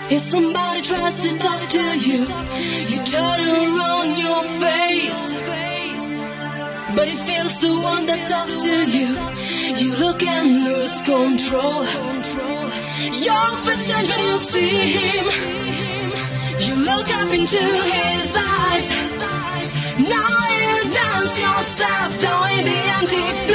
If somebody tries to talk to you, you turn around your face. But if it's the one that talks to you, you look and lose control. Your face changes when you see him. You look up into his eyes. Now you dance yourself down in the empty